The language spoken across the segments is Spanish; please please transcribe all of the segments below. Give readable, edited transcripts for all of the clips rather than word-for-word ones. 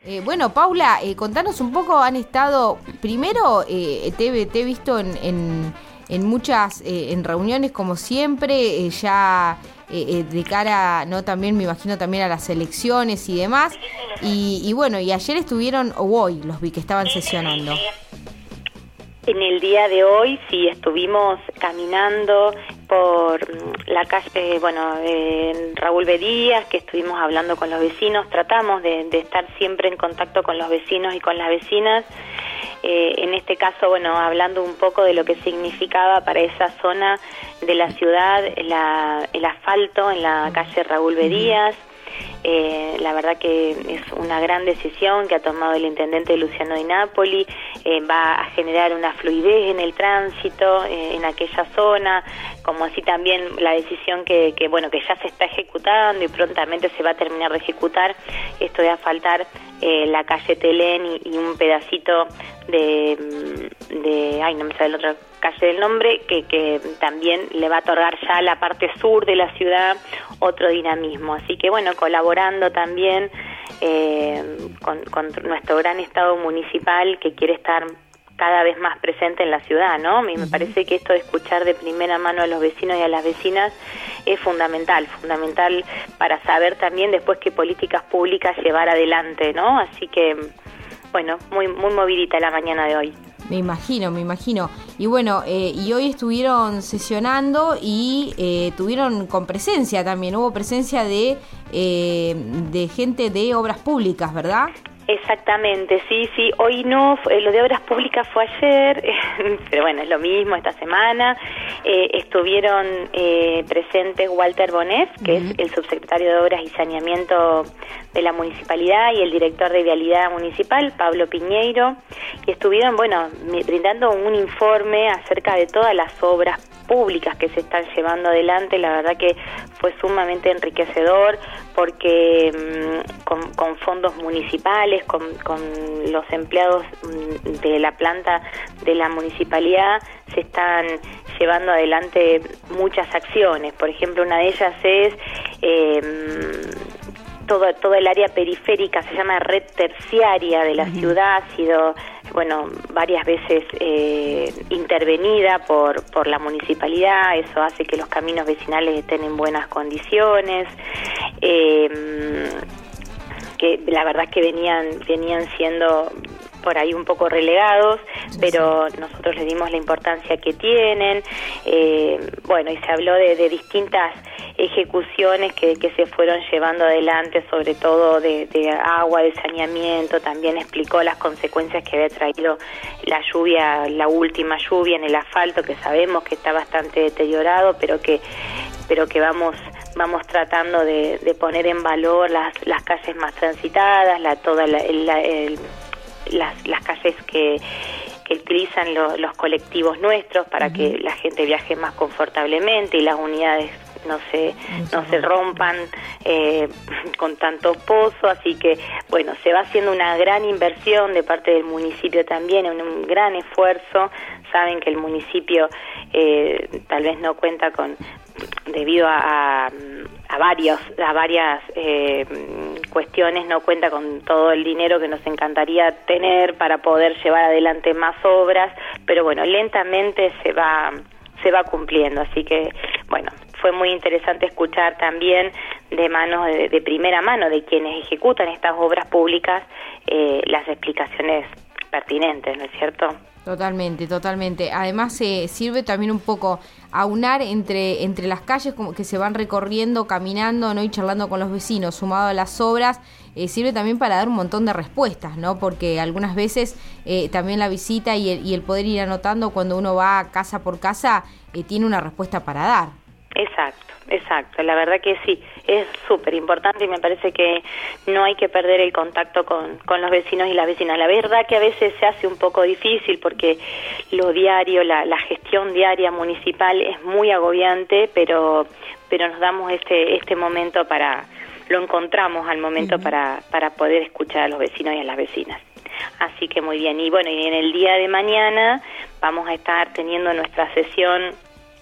Bueno, Paula, contanos un poco, han estado, primero te he visto en muchas en reuniones como siempre, ya de cara, no también me imagino también a las elecciones y demás, y bueno, y ayer estuvieron, o hoy los vi que estaban sesionando. En el día de hoy sí estuvimos caminando por la calle, Raúl B. Díaz, que estuvimos hablando con los vecinos, tratamos de estar siempre en contacto con los vecinos y con las vecinas, en este caso, hablando un poco de lo que significaba para esa zona de la ciudad el asfalto en la calle Raúl B. Díaz. La verdad que es una gran decisión que ha tomado el intendente Luciano Di Napoli, va a generar una fluidez en el tránsito en aquella zona, como así también la decisión que ya se está ejecutando y prontamente se va a terminar de ejecutar, esto de asfaltar la calle Telén y un pedacito no me sale la otra calle del nombre, que también le va a otorgar ya a la parte sur de la ciudad otro dinamismo. Así que colaborando también con nuestro gran Estado municipal, que quiere estar cada vez más presente en la ciudad, ¿no? Me parece que esto de escuchar de primera mano a los vecinos y a las vecinas es fundamental para saber también después qué políticas públicas llevar adelante, ¿no? Así que, muy movidita la mañana de hoy. Me imagino. Y y hoy estuvieron sesionando y tuvieron con presencia también, hubo presencia de gente de obras públicas, ¿verdad? Exactamente, sí, hoy no, lo de obras públicas fue ayer, pero es lo mismo esta semana. Estuvieron presentes Walter Bonés, que es el subsecretario de Obras y Saneamiento de la Municipalidad, y el director de Vialidad Municipal, Pablo Piñeiro, y estuvieron, brindando un informe acerca de todas las obras públicas que se están llevando adelante. La verdad que fue sumamente enriquecedor porque con fondos municipales, con los empleados de la planta de la municipalidad se están llevando adelante muchas acciones. Por ejemplo, una de ellas es todo el área periférica, se llama red terciaria de la ciudad, ha sido varias veces intervenida por la municipalidad. Eso hace que los caminos vecinales estén en buenas condiciones, que la verdad es que venían siendo por ahí un poco relegados, pero nosotros les dimos la importancia que tienen, y se habló de distintas ejecuciones que se fueron llevando adelante, sobre todo de agua, de saneamiento. También explicó las consecuencias que había traído la última lluvia en el asfalto, que sabemos que está bastante deteriorado, pero que vamos tratando de poner en valor las calles más transitadas, las calles que utilizan los colectivos nuestros para que la gente viaje más confortablemente y las unidades no se rompan con tantos pozos. Así que se va haciendo una gran inversión de parte del municipio también, un gran esfuerzo. Saben que el municipio tal vez no cuenta debido a varias cuestiones, no cuenta con todo el dinero que nos encantaría tener para poder llevar adelante más obras, pero lentamente se va cumpliendo. Así que fue muy interesante escuchar también de primera mano de quienes ejecutan estas obras públicas las explicaciones pertinentes, ¿no es cierto? Totalmente. Además sirve también un poco aunar entre las calles como que se van recorriendo, caminando, ¿no? Y charlando con los vecinos, sumado a las obras, sirve también para dar un montón de respuestas, ¿no? Porque algunas veces también la visita y el poder ir anotando cuando uno va casa por casa tiene una respuesta para dar. Exacto, la verdad que sí, es súper importante y me parece que no hay que perder el contacto con los vecinos y las vecinas. La verdad que a veces se hace un poco difícil porque lo diario, la gestión diaria municipal es muy agobiante, pero nos damos este momento lo encontramos al momento para poder escuchar a los vecinos y a las vecinas. Así que muy bien, y en el día de mañana vamos a estar teniendo nuestra sesión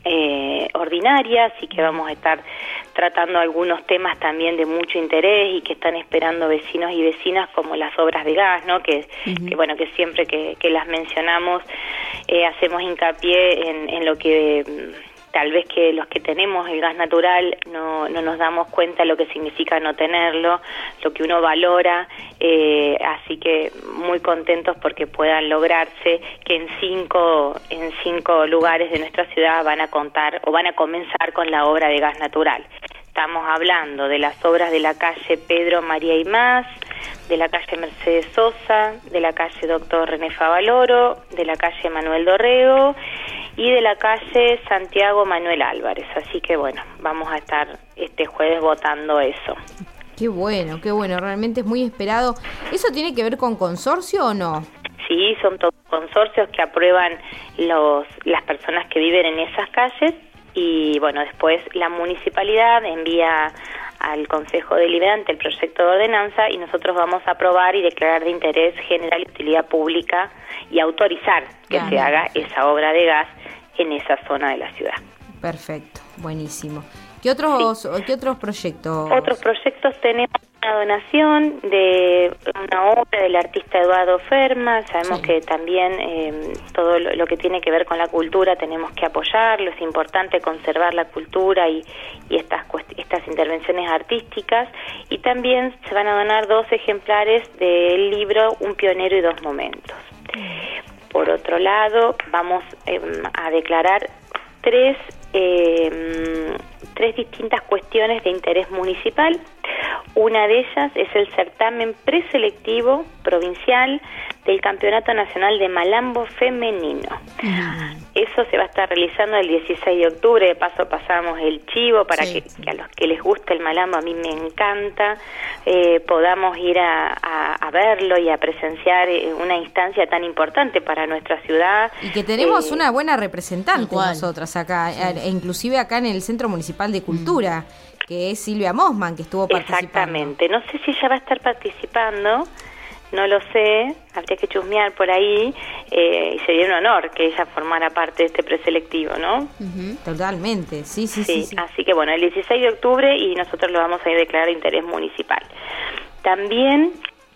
ordinaria, así que vamos a estar tratando algunos temas también de mucho interés y que están esperando vecinos y vecinas, como las obras de gas, ¿no? Que bueno, que siempre que las mencionamos hacemos hincapié en lo que tal vez que los que tenemos el gas natural no nos damos cuenta de lo que significa no tenerlo, lo que uno valora, así que muy contentos porque puedan lograrse, que en cinco lugares de nuestra ciudad van a contar o van a comenzar con la obra de gas natural. Estamos hablando de las obras de la calle Pedro María y Más, de la calle Mercedes Sosa, de la calle Doctor René Favaloro, de la calle Manuel Dorrego y de la calle Santiago Manuel Álvarez. Así que bueno, vamos a estar este jueves votando eso. Qué bueno, realmente es muy esperado. ¿Eso tiene que ver con consorcio o no? Sí, son todos consorcios que aprueban las personas que viven en esas calles y bueno, después la municipalidad envía al Consejo Deliberante el proyecto de ordenanza y nosotros vamos a aprobar y declarar de interés general y utilidad pública y autorizar que se haga esa obra de gas en esa zona de la ciudad. Perfecto, buenísimo. ¿Qué otros proyectos? Otros proyectos tenemos una donación de una obra del artista Eduardo Ferma. Sabemos que también todo lo que tiene que ver con la cultura tenemos que apoyarlo. Es importante conservar la cultura y estas intervenciones artísticas. Y también se van a donar 2 ejemplares del libro Un pionero y 2 momentos. Por otro lado, vamos a declarar tres distintas cuestiones de interés municipal. Una de ellas es el certamen preselectivo provincial del Campeonato Nacional de Malambo Femenino. Eso se va a estar realizando el 16 de octubre. De paso pasamos el chivo para que a los que les gusta el malambo, a mí me encanta, podamos ir a verlo y a presenciar una instancia tan importante para nuestra ciudad. Y que tenemos una buena representante nosotras acá, inclusive acá en el Centro Municipal de Cultura, que es Silvia Mosman, que estuvo participando. Exactamente, no sé si ella va a estar participando, no lo sé, habría que chusmear por ahí, y sería un honor que ella formara parte de este preselectivo, ¿no? Totalmente, sí. Así que bueno, el 16 de octubre y nosotros lo vamos a declarar de interés municipal. También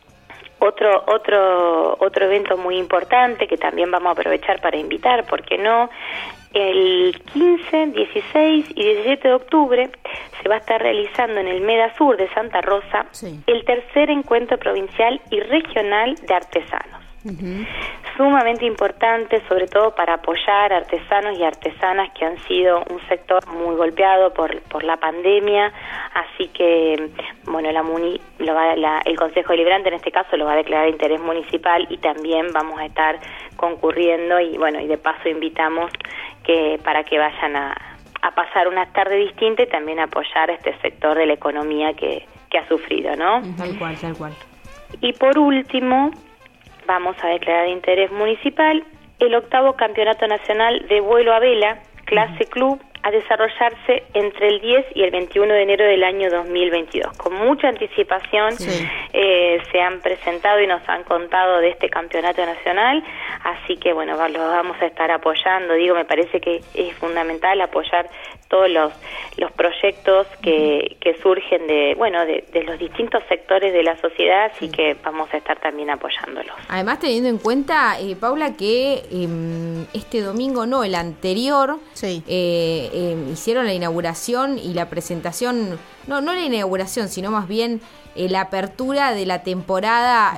otro evento muy importante que también vamos a aprovechar para invitar, ¿por qué no? El 15, 16 y 17 de octubre se va a estar realizando en el Meda Sur de Santa Rosa el tercer encuentro provincial y regional de artesanos. Sumamente importante, sobre todo para apoyar artesanos y artesanas que han sido un sector muy golpeado por la pandemia, así que bueno, el Consejo Deliberante en este caso lo va a declarar de interés municipal y también vamos a estar concurriendo y bueno, y de paso invitamos para que vayan a pasar una tarde distinta y también apoyar este sector de la economía que ha sufrido, ¿no? Tal cual. Y por último, vamos a declarar de interés municipal el 8º Campeonato Nacional de Vuelo a Vela, clase club, a desarrollarse entre el 10 y el 21 de enero del año 2022. Con mucha anticipación se han presentado y nos han contado de este campeonato nacional, así que bueno, los vamos a estar apoyando. Me parece que es fundamental apoyar todos los proyectos que surgen de los distintos sectores de la sociedad, así que vamos a estar también apoyándolos. Además, teniendo en cuenta, Paula, que este domingo, el anterior, hicieron la inauguración y la presentación, no la inauguración, sino más bien la apertura de la temporada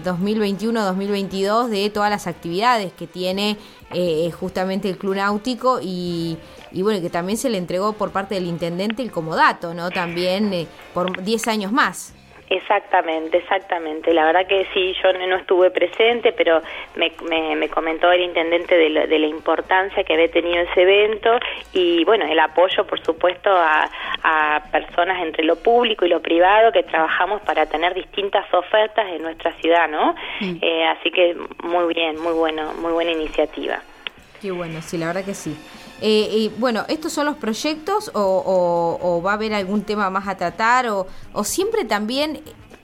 2021-2022 de todas las actividades que tiene justamente el Club Náutico y bueno, que también se le entregó por parte del intendente el comodato, ¿no? También por 10 años más. Exactamente. La verdad que sí, yo no estuve presente, pero me comentó el intendente de la importancia que había tenido ese evento y bueno, el apoyo, por supuesto, a personas entre lo público y lo privado que trabajamos para tener distintas ofertas en nuestra ciudad, ¿no? Así que muy bien, muy buena iniciativa. Qué bueno, sí, la verdad que sí. Bueno, ¿estos son los proyectos o va a haber algún tema más a tratar o siempre también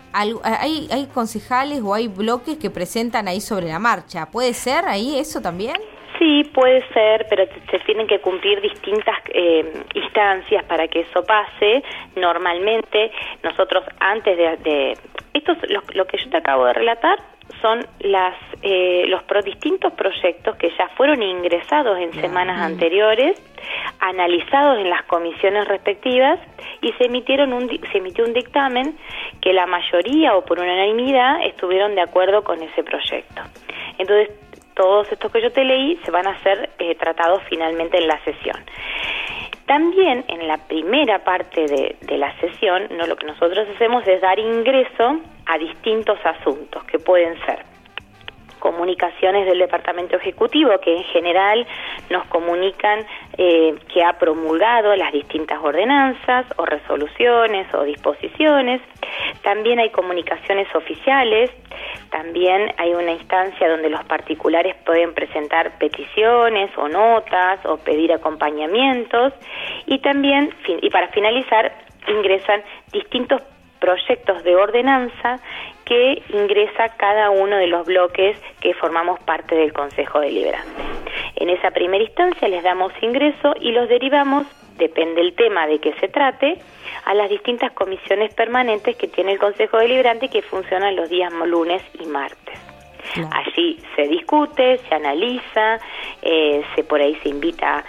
hay concejales o hay bloques que presentan ahí sobre la marcha. ¿Puede ser ahí eso también? Sí, puede ser, pero se tienen que cumplir distintas instancias para que eso pase. Normalmente, nosotros antes de esto, lo que yo te acabo de relatar son los distintos proyectos que ya fueron ingresados en semanas anteriores, analizados en las comisiones respectivas, y se emitió un dictamen que la mayoría o por unanimidad estuvieron de acuerdo con ese proyecto. Entonces, todos estos que yo te leí se van a ser tratados finalmente en la sesión. También en la primera parte de la sesión, lo que nosotros hacemos es dar ingreso a distintos asuntos que pueden ser comunicaciones del Departamento Ejecutivo, que en general nos comunican que ha promulgado las distintas ordenanzas o resoluciones o disposiciones. También hay comunicaciones oficiales, también hay una instancia donde los particulares pueden presentar peticiones o notas o pedir acompañamientos, y también, y para finalizar, ingresan distintos proyectos de ordenanza que ingresa cada uno de los bloques que formamos parte del Consejo Deliberante. En esa primera instancia les damos ingreso y los derivamos, depende del tema de que se trate, a las distintas comisiones permanentes que tiene el Consejo Deliberante, que funcionan los días lunes y martes. Claro. Allí se discute, se analiza, por ahí se invita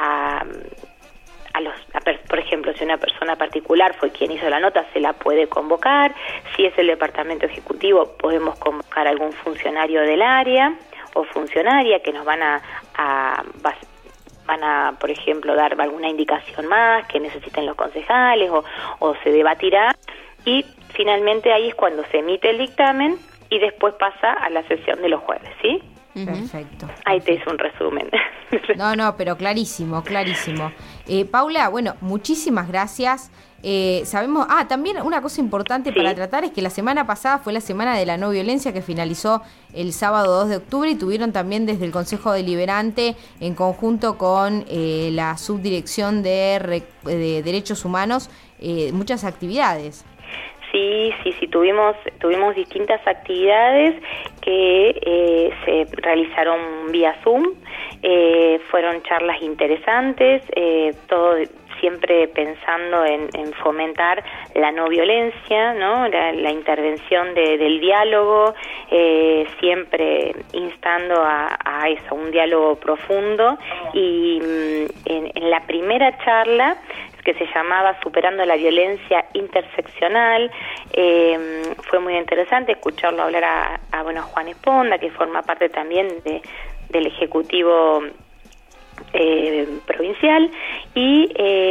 por ejemplo, si una persona particular fue quien hizo la nota, se la puede convocar. Si es el Departamento Ejecutivo, podemos convocar a algún funcionario del área o funcionaria que nos van a, por ejemplo, dar alguna indicación más que necesiten los concejales, o se debatirá, y finalmente ahí es cuando se emite el dictamen y después pasa a la sesión de los jueves, ¿sí? Perfecto. Ahí te hice un resumen. No, pero clarísimo. Paula, bueno, muchísimas gracias. Sabemos, también una cosa importante para tratar es que la semana pasada fue la Semana de la No Violencia, que finalizó el sábado 2 de octubre, y tuvieron también desde el Consejo Deliberante, en conjunto con la Subdirección de Derechos Humanos, muchas actividades. Sí, tuvimos distintas actividades que se realizaron vía Zoom. Fueron charlas interesantes, todo siempre pensando en fomentar la no violencia, ¿no? La intervención del diálogo, siempre instando a eso, un diálogo profundo. Y en la primera charla, que se llamaba Superando la Violencia Interseccional, fue muy interesante escucharlo hablar a Juan Esponda, que forma parte también del Ejecutivo provincial, y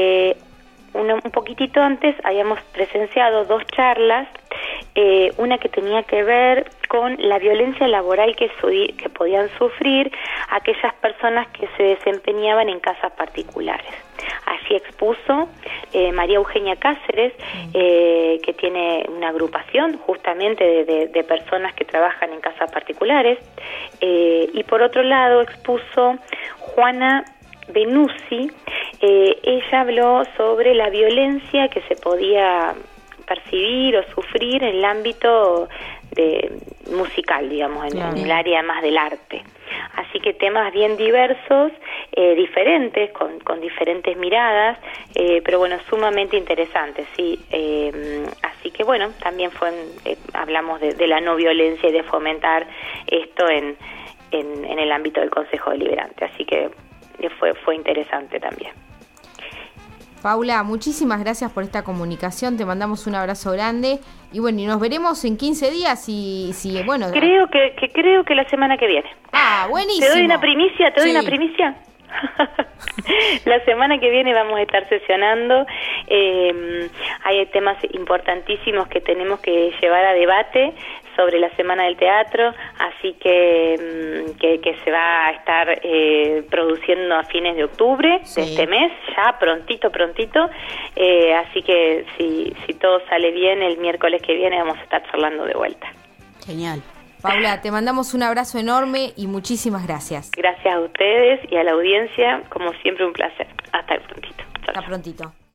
un poquitito antes habíamos presenciado 2 charlas, una que tenía que ver con la violencia laboral que podían sufrir aquellas personas que se desempeñaban en casas particulares. Allí expuso María Eugenia Cáceres, que tiene una agrupación justamente de personas que trabajan en casas particulares, y por otro lado expuso Juana Benussi. Ella habló sobre la violencia que se podía percibir o sufrir en el ámbito musical, digamos, en el área más del arte. Así que temas bien diversos, diferentes, con diferentes miradas, pero bueno, sumamente interesantes, sí. Así que bueno, también hablamos de la no violencia y de fomentar esto en el ámbito del Consejo Deliberante. Así que fue interesante también. Paula, muchísimas gracias por esta comunicación, te mandamos un abrazo grande y bueno, y nos veremos en 15 días y bueno. Creo que la semana que viene. Buenísimo. ¿Te doy una primicia? La semana que viene vamos a estar sesionando. Hay temas importantísimos que tenemos que llevar a debate sobre la Semana del Teatro, así que se va a estar produciendo a fines de octubre de este mes, ya prontito, así que si todo sale bien, el miércoles que viene vamos a estar charlando de vuelta. Genial. Paula, te mandamos un abrazo enorme y muchísimas gracias. Gracias a ustedes y a la audiencia, como siempre un placer. Hasta prontito. Hasta prontito.